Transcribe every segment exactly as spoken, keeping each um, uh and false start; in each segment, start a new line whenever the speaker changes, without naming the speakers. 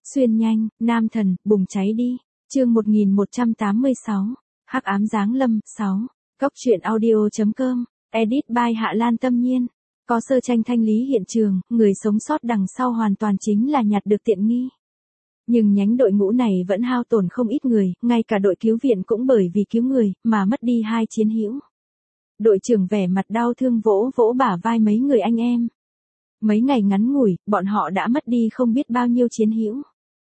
Xuyên nhanh, nam thần, bùng cháy đi. Chương một nghìn một trăm tám mươi sáu. Hắc ám giáng lâm. sáu. Góc truyện audio chấm com. Edit by Hạ Lan Tâm Nhiên. Có sơ tranh thanh lý hiện trường, người sống sót đằng sau hoàn toàn chính là nhặt được tiện nghi. Nhưng nhánh đội ngũ này vẫn hao tổn không ít người, ngay cả đội cứu viện cũng bởi vì cứu người, mà mất đi hai chiến hữu. Đội trưởng vẻ mặt đau thương vỗ vỗ bả vai mấy người anh em. Mấy ngày ngắn ngủi, bọn họ đã mất đi không biết bao nhiêu chiến hữu.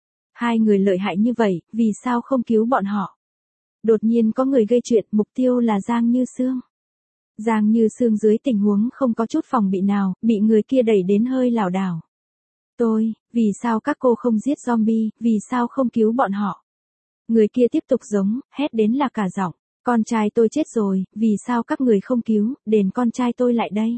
Hai người lợi hại như vậy, vì sao không cứu bọn họ? Đột nhiên có người gây chuyện, mục tiêu là Giang Như Sương. Giang Như Sương dưới tình huống không có chút phòng bị nào, bị người kia đẩy đến hơi lảo đảo. Tôi, vì sao các cô không giết zombie, vì sao không cứu bọn họ? Người kia tiếp tục giống, hét đến là cả giọng. Con trai tôi chết rồi, vì sao các người không cứu, đền con trai tôi lại đây?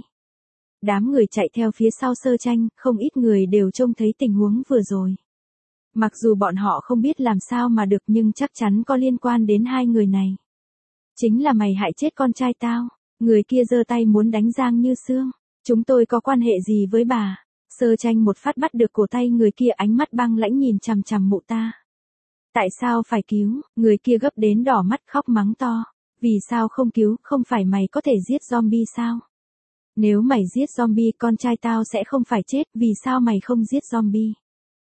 Đám người chạy theo phía sau sơ tranh, không ít người đều trông thấy tình huống vừa rồi. Mặc dù bọn họ không biết làm sao mà được nhưng chắc chắn có liên quan đến hai người này. Chính là mày hại chết con trai tao. Người kia giơ tay muốn đánh Giang Như Sương. Chúng tôi có quan hệ gì với bà? Sơ tranh một phát bắt được cổ tay người kia, ánh mắt băng lãnh nhìn chằm chằm mụ ta. Tại sao phải cứu? Người kia gấp đến đỏ mắt khóc mắng to. Vì sao không cứu, không phải mày có thể giết zombie sao? Nếu mày giết zombie con trai tao sẽ không phải chết, vì sao mày không giết zombie?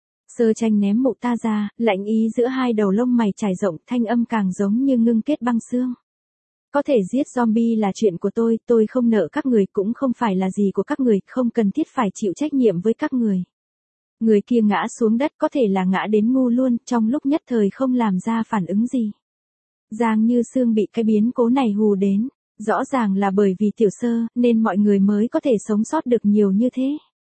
Sơ tranh ném mụ ta ra, lạnh ý giữa hai đầu lông mày trải rộng, thanh âm càng giống như ngưng kết băng xương. Có thể giết zombie là chuyện của tôi, tôi không nợ các người, cũng không phải là gì của các người, không cần thiết phải chịu trách nhiệm với các người. Người kia ngã xuống đất, có thể là ngã đến ngu luôn, trong lúc nhất thời không làm ra phản ứng gì. Giang Như Sương bị cái biến cố này hù đến, rõ ràng là bởi vì tiểu sơ, nên mọi người mới có thể sống sót được nhiều như thế.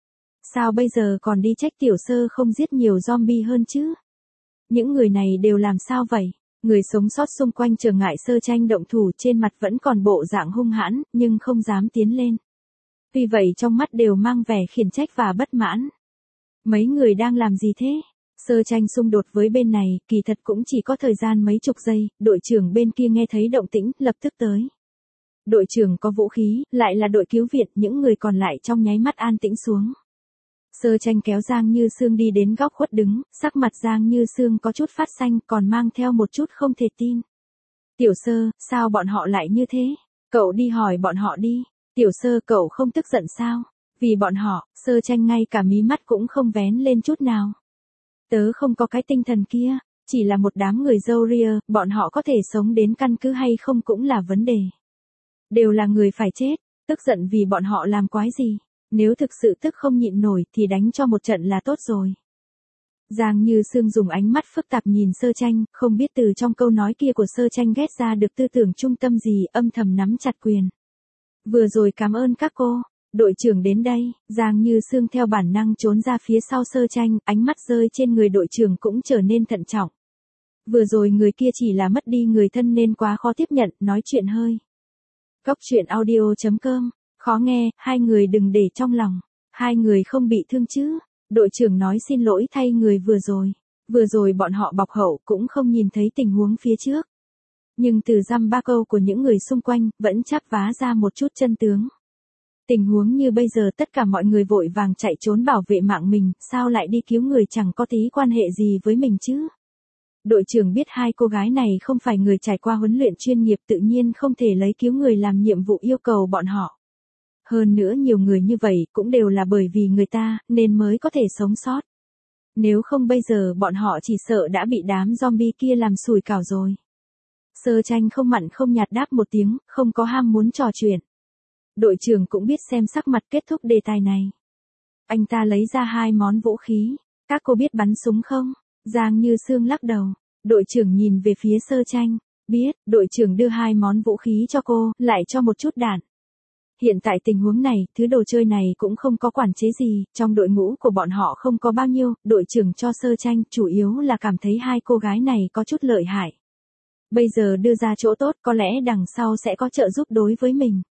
Sao bây giờ còn đi trách tiểu sơ không giết nhiều zombie hơn chứ? Những người này đều làm sao vậy? Người sống sót xung quanh trở ngại sơ tranh động thủ, trên mặt vẫn còn bộ dạng hung hãn, nhưng không dám tiến lên. Vì vậy trong mắt đều mang vẻ khiển trách và bất mãn. Mấy người đang làm gì thế? Sơ tranh xung đột với bên này, kỳ thật cũng chỉ có thời gian mấy chục giây, đội trưởng bên kia nghe thấy động tĩnh, lập tức tới. Đội trưởng có vũ khí, lại là đội cứu viện, những người còn lại trong nháy mắt an tĩnh xuống. Sơ tranh kéo Giang Như Sương đi đến góc khuất đứng, sắc mặt Giang Như Sương có chút phát xanh, còn mang theo một chút không thể tin. Tiểu sơ, sao bọn họ lại như thế? Cậu đi hỏi bọn họ đi. Tiểu sơ, cậu không tức giận sao? Vì bọn họ, sơ tranh ngay cả mí mắt cũng không vén lên chút nào. Tớ không có cái tinh thần kia, chỉ là một đám người râu ria, bọn họ có thể sống đến căn cứ hay không cũng là vấn đề. Đều là người phải chết, tức giận vì bọn họ làm quái gì? Nếu thực sự tức không nhịn nổi thì đánh cho một trận là tốt rồi. Giang Như Sương dùng ánh mắt phức tạp nhìn sơ tranh, không biết từ trong câu nói kia của sơ tranh ghét ra được tư tưởng trung tâm gì, âm thầm nắm chặt quyền. Vừa rồi cảm ơn các cô, đội trưởng đến đây. Giang Như Sương theo bản năng trốn ra phía sau sơ tranh, ánh mắt rơi trên người đội trưởng cũng trở nên thận trọng. Vừa rồi người kia chỉ là mất đi người thân nên quá khó tiếp nhận, nói chuyện hơi. Góc truyện audio chấm com. Khó nghe, hai người đừng để trong lòng. Hai người không bị thương chứ? Đội trưởng nói xin lỗi thay người vừa rồi. Vừa rồi bọn họ bọc hậu cũng không nhìn thấy tình huống phía trước. Nhưng từ dăm ba câu của những người xung quanh, vẫn chắp vá ra một chút chân tướng. Tình huống như bây giờ tất cả mọi người vội vàng chạy trốn bảo vệ mạng mình, sao lại đi cứu người chẳng có tí quan hệ gì với mình chứ? Đội trưởng biết hai cô gái này không phải người trải qua huấn luyện chuyên nghiệp, tự nhiên không thể lấy cứu người làm nhiệm vụ yêu cầu bọn họ. Hơn nữa nhiều người như vậy cũng đều là bởi vì người ta, nên mới có thể sống sót. Nếu không bây giờ bọn họ chỉ sợ đã bị đám zombie kia làm sủi cảo rồi. Sơ tranh không mặn không nhạt đáp một tiếng, không có ham muốn trò chuyện. Đội trưởng cũng biết xem sắc mặt, kết thúc đề tài này. Anh ta lấy ra hai món vũ khí. Các cô biết bắn súng không? Giang Như Sương lắc đầu. Đội trưởng nhìn về phía sơ tranh. Biết, đội trưởng đưa hai món vũ khí cho cô, lại cho một chút đạn. Hiện tại tình huống này, thứ đồ chơi này cũng không có quản chế gì, trong đội ngũ của bọn họ không có bao nhiêu, đội trưởng cho sơ tranh, chủ yếu là cảm thấy hai cô gái này có chút lợi hại. Bây giờ đưa ra chỗ tốt, có lẽ đằng sau sẽ có trợ giúp đối với mình.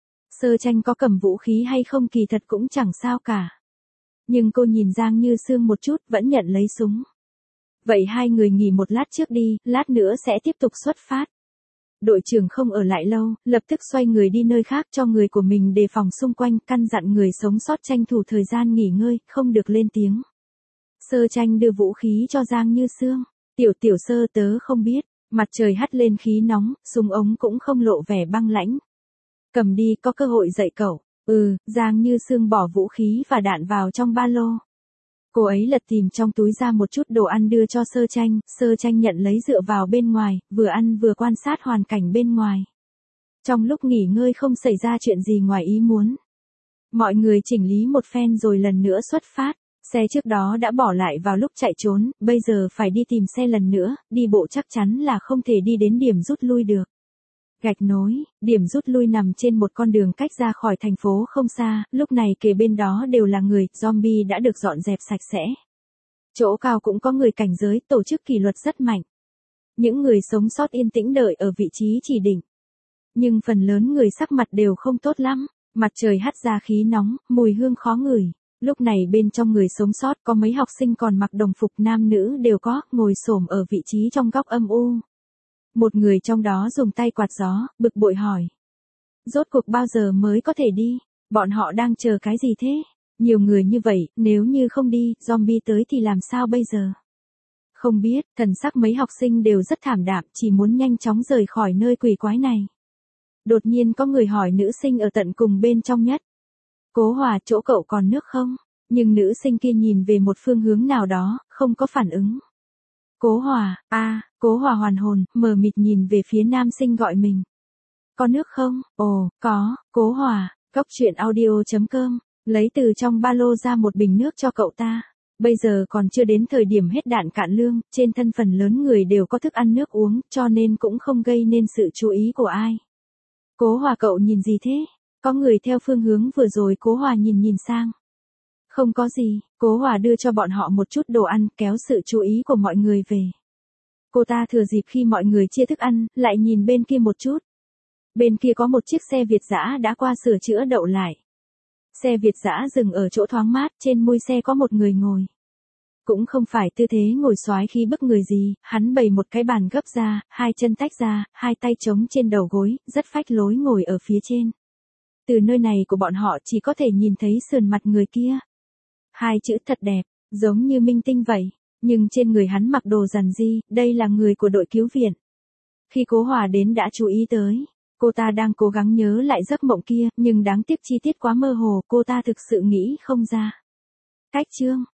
Sơ tranh có cầm vũ khí hay không kỳ thật cũng chẳng sao cả. Nhưng cô nhìn Giang Như Sương một chút, vẫn nhận lấy súng. Vậy hai người nghỉ một lát trước đi, lát nữa sẽ tiếp tục xuất phát. Đội trưởng không ở lại lâu, lập tức xoay người đi nơi khác cho người của mình đề phòng xung quanh, căn dặn người sống sót tranh thủ thời gian nghỉ ngơi, không được lên tiếng. Sơ Tranh đưa vũ khí cho Giang Như Sương. Tiểu tiểu Sơ tớ không biết. Mặt trời hắt lên khí nóng, súng ống cũng không lộ vẻ băng lãnh. Cầm đi, có cơ hội dạy cậu. Ừ, Giang Như Sương bỏ vũ khí và đạn vào trong ba lô. Cô ấy lật tìm trong túi ra một chút đồ ăn đưa cho Sơ Tranh, Sơ Tranh nhận lấy dựa vào bên ngoài, vừa ăn vừa quan sát hoàn cảnh bên ngoài. Trong lúc nghỉ ngơi không xảy ra chuyện gì ngoài ý muốn. Mọi người chỉnh lý một phen rồi lần nữa xuất phát. Xe trước đó đã bỏ lại vào lúc chạy trốn, bây giờ phải đi tìm xe lần nữa, đi bộ chắc chắn là không thể đi đến điểm rút lui được. Gạch nối, điểm rút lui nằm trên một con đường cách ra khỏi thành phố không xa, lúc này kề bên đó đều là người, zombie đã được dọn dẹp sạch sẽ. Chỗ cao cũng có người cảnh giới, tổ chức kỷ luật rất mạnh. Những người sống sót yên tĩnh đợi ở vị trí chỉ định. Nhưng phần lớn người sắc mặt đều không tốt lắm, mặt trời hắt ra khí nóng, mùi hương khó ngửi. Lúc này bên trong người sống sót có mấy học sinh còn mặc đồng phục nam nữ đều có, ngồi xổm ở vị trí trong góc âm u. Một người trong đó dùng tay quạt gió, bực bội hỏi. Rốt cuộc bao giờ mới có thể đi? Bọn họ đang chờ cái gì thế? Nhiều người như vậy, nếu như không đi, zombie tới thì làm sao bây giờ? Không biết, thần sắc mấy học sinh đều rất thảm đạm, chỉ muốn nhanh chóng rời khỏi nơi quỷ quái này. Đột nhiên có người hỏi nữ sinh ở tận cùng bên trong nhất. Cố Hòa, chỗ cậu còn nước không? Nhưng nữ sinh kia nhìn về một phương hướng nào đó, không có phản ứng. Cố Hòa, a, à, Cố Hòa hoàn hồn, mờ mịt nhìn về phía nam sinh gọi mình. Có nước không? Ồ, có, Cố Hòa, Cóc truyện audio chấm com, lấy từ trong ba lô ra một bình nước cho cậu ta. Bây giờ còn chưa đến thời điểm hết đạn cạn lương, trên thân phần lớn người đều có thức ăn nước uống, cho nên cũng không gây nên sự chú ý của ai. Cố Hòa cậu nhìn gì thế? Có người theo phương hướng vừa rồi Cố Hòa nhìn nhìn sang. Không có gì, Cố Hòa đưa cho bọn họ một chút đồ ăn, kéo sự chú ý của mọi người về. Cô ta thừa dịp khi mọi người chia thức ăn, lại nhìn bên kia một chút. Bên kia có một chiếc xe Việt dã đã qua sửa chữa đậu lại. Xe Việt dã dừng ở chỗ thoáng mát, trên mui xe có một người ngồi. Cũng không phải tư thế ngồi xoái khi bức người gì, hắn bày một cái bàn gấp ra, hai chân tách ra, hai tay chống trên đầu gối, rất phách lối ngồi ở phía trên. Từ nơi này của bọn họ chỉ có thể nhìn thấy sườn mặt người kia. Hai chữ thật đẹp, giống như minh tinh vậy, nhưng trên người hắn mặc đồ rằn ri, đây là người của đội cứu viện. Khi Cố Hòa đến đã chú ý tới, cô ta đang cố gắng nhớ lại giấc mộng kia, nhưng đáng tiếc chi tiết quá mơ hồ, cô ta thực sự nghĩ không ra. Cách chương